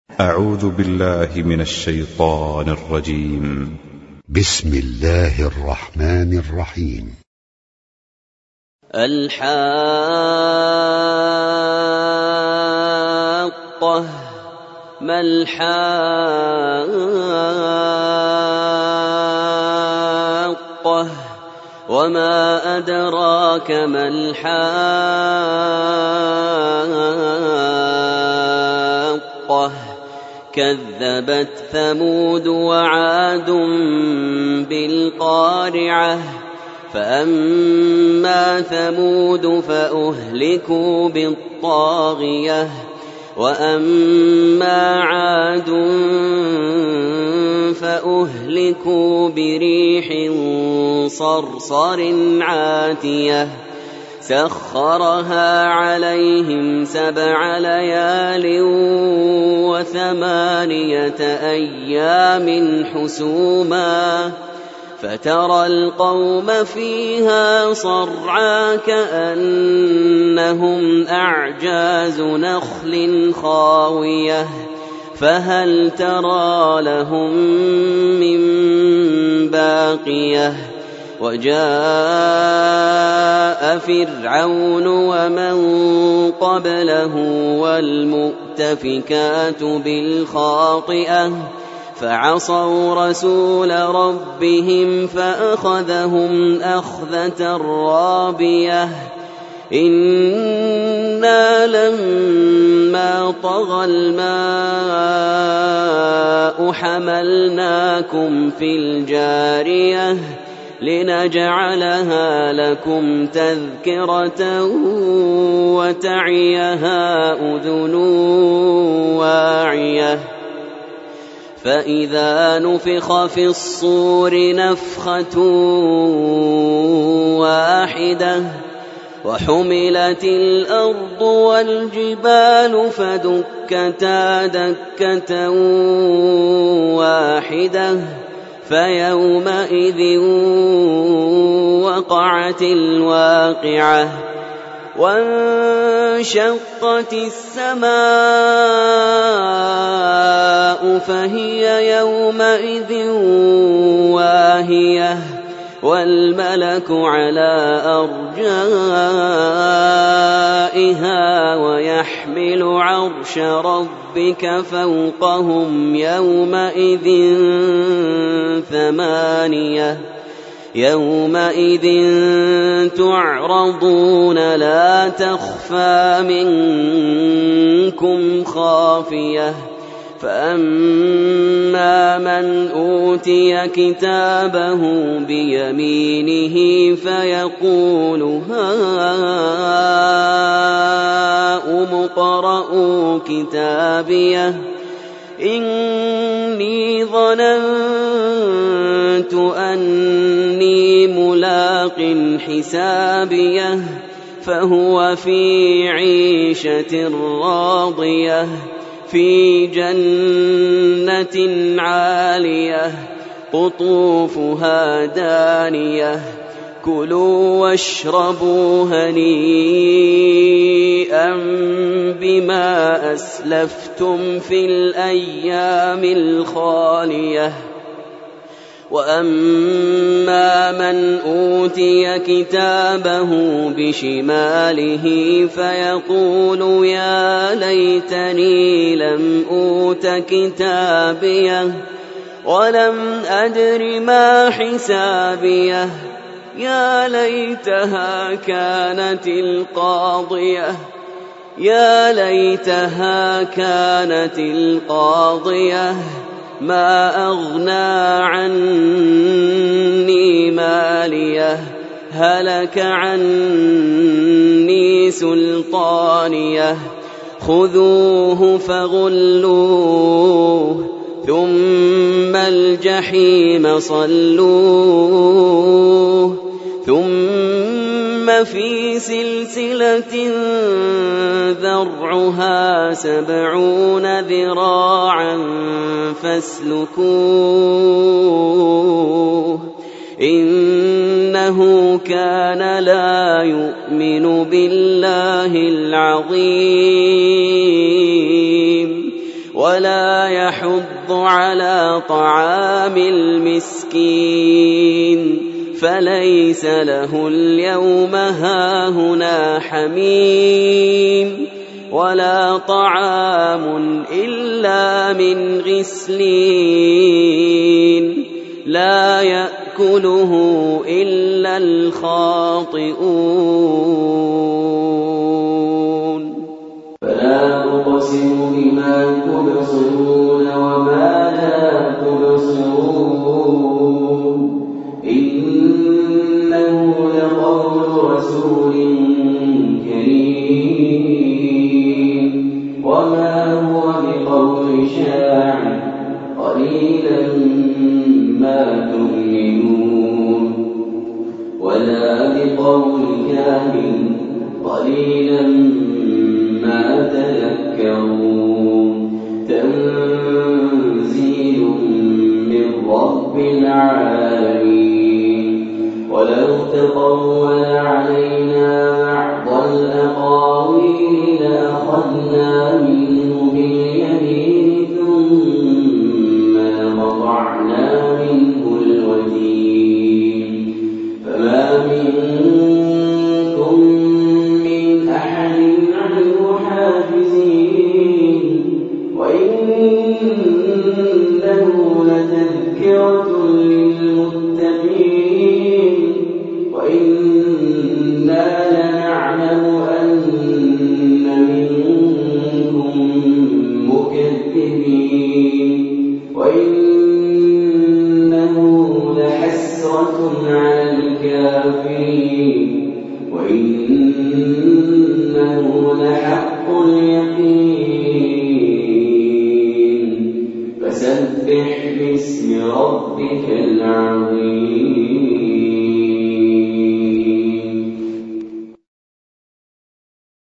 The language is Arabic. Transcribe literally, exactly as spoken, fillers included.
أعوذ بالله من الشيطان الرجيم. بسم الله الرحمن الرحيم. الحاقة ما الحاقة وما أدراك ما الحاقة كذبت ثمود وعاد بالقارعة فأما ثمود فأهلكوا بالطاغية وأما عاد فأهلكوا بريح صرصر عاتية سخرها عليهم سبع ليال وثمانية أيام حسوما فترى القوم فيها صرعى كأنهم أعجاز نخل خاوية فهل ترى لهم من باقية وجاء فرعون ومن قبله والمؤتفكات بالخاطئة فعصوا رسول ربهم فأخذهم أخذة رابية إنا لما طغى الماء حملناكم في الجارية لنجعلها لكم تذكرة وتعيها أذن واعية فإذا نفخ في الصور نفخة واحدة وحملت الأرض والجبال فدكتا دكة واحدة فيومئذ وقعت الواقعة وانشقت السماء فهي يومئذ واهية والملك على أرجائها ويحمل عرش ربك فوقهم يومئذ ثمانية يومئذ تعرضون لا تخفى منكم خافية فأما من أوتي كتابه بيمينه فيقول هاؤم اقرءوا كتابيه إني ظننت أني ملاق حسابيه فهو في عيشة راضية في جنة عالية قطوفها دانية كلوا واشربوا هنيئا بما أسلفتم في الأيام الخالية وأما من أوتي كتابه بشماله فيقول يا ليتني لم أوت كتابيه ولم أدر ما حسابيه يا ليتها كانت القاضية يا ليتها كانت القاضية ما أغنى عني ماليه هلك عني سلطانيه خذوه فغلوه ثم الجحيم صلوه ثم في سلسلة ذرعها سبعون ذراعا فاسلكوه إنه كان لا يؤمن بالله العظيم ولا يحض على طعام المسكين فليس له اليوم هاهنا حميم ولا طعام إلا من غسلين لا يأكله إلا الخاطئون فلا أقسم بما تبصرون وما لا تبصرون إنه لقول رسول كريم وما هو بقول شاعر قليلا ما تؤمنون ولا بقول كاهن قليلا ما تذكرون تنزيل من رب العالمين ولو تقول علينا بعض الأقاويل لأخذنا منه باليمين ثم لقطعنا منه الوتين فما منكم من أحد عنه حاجزين وإنه لتذكرة للمتقين وإنا لنعلم أن منكم مكذبين وإنه لحسرة على الكافرين وإنه لحق اليقين فسبح باسم ربك العظيم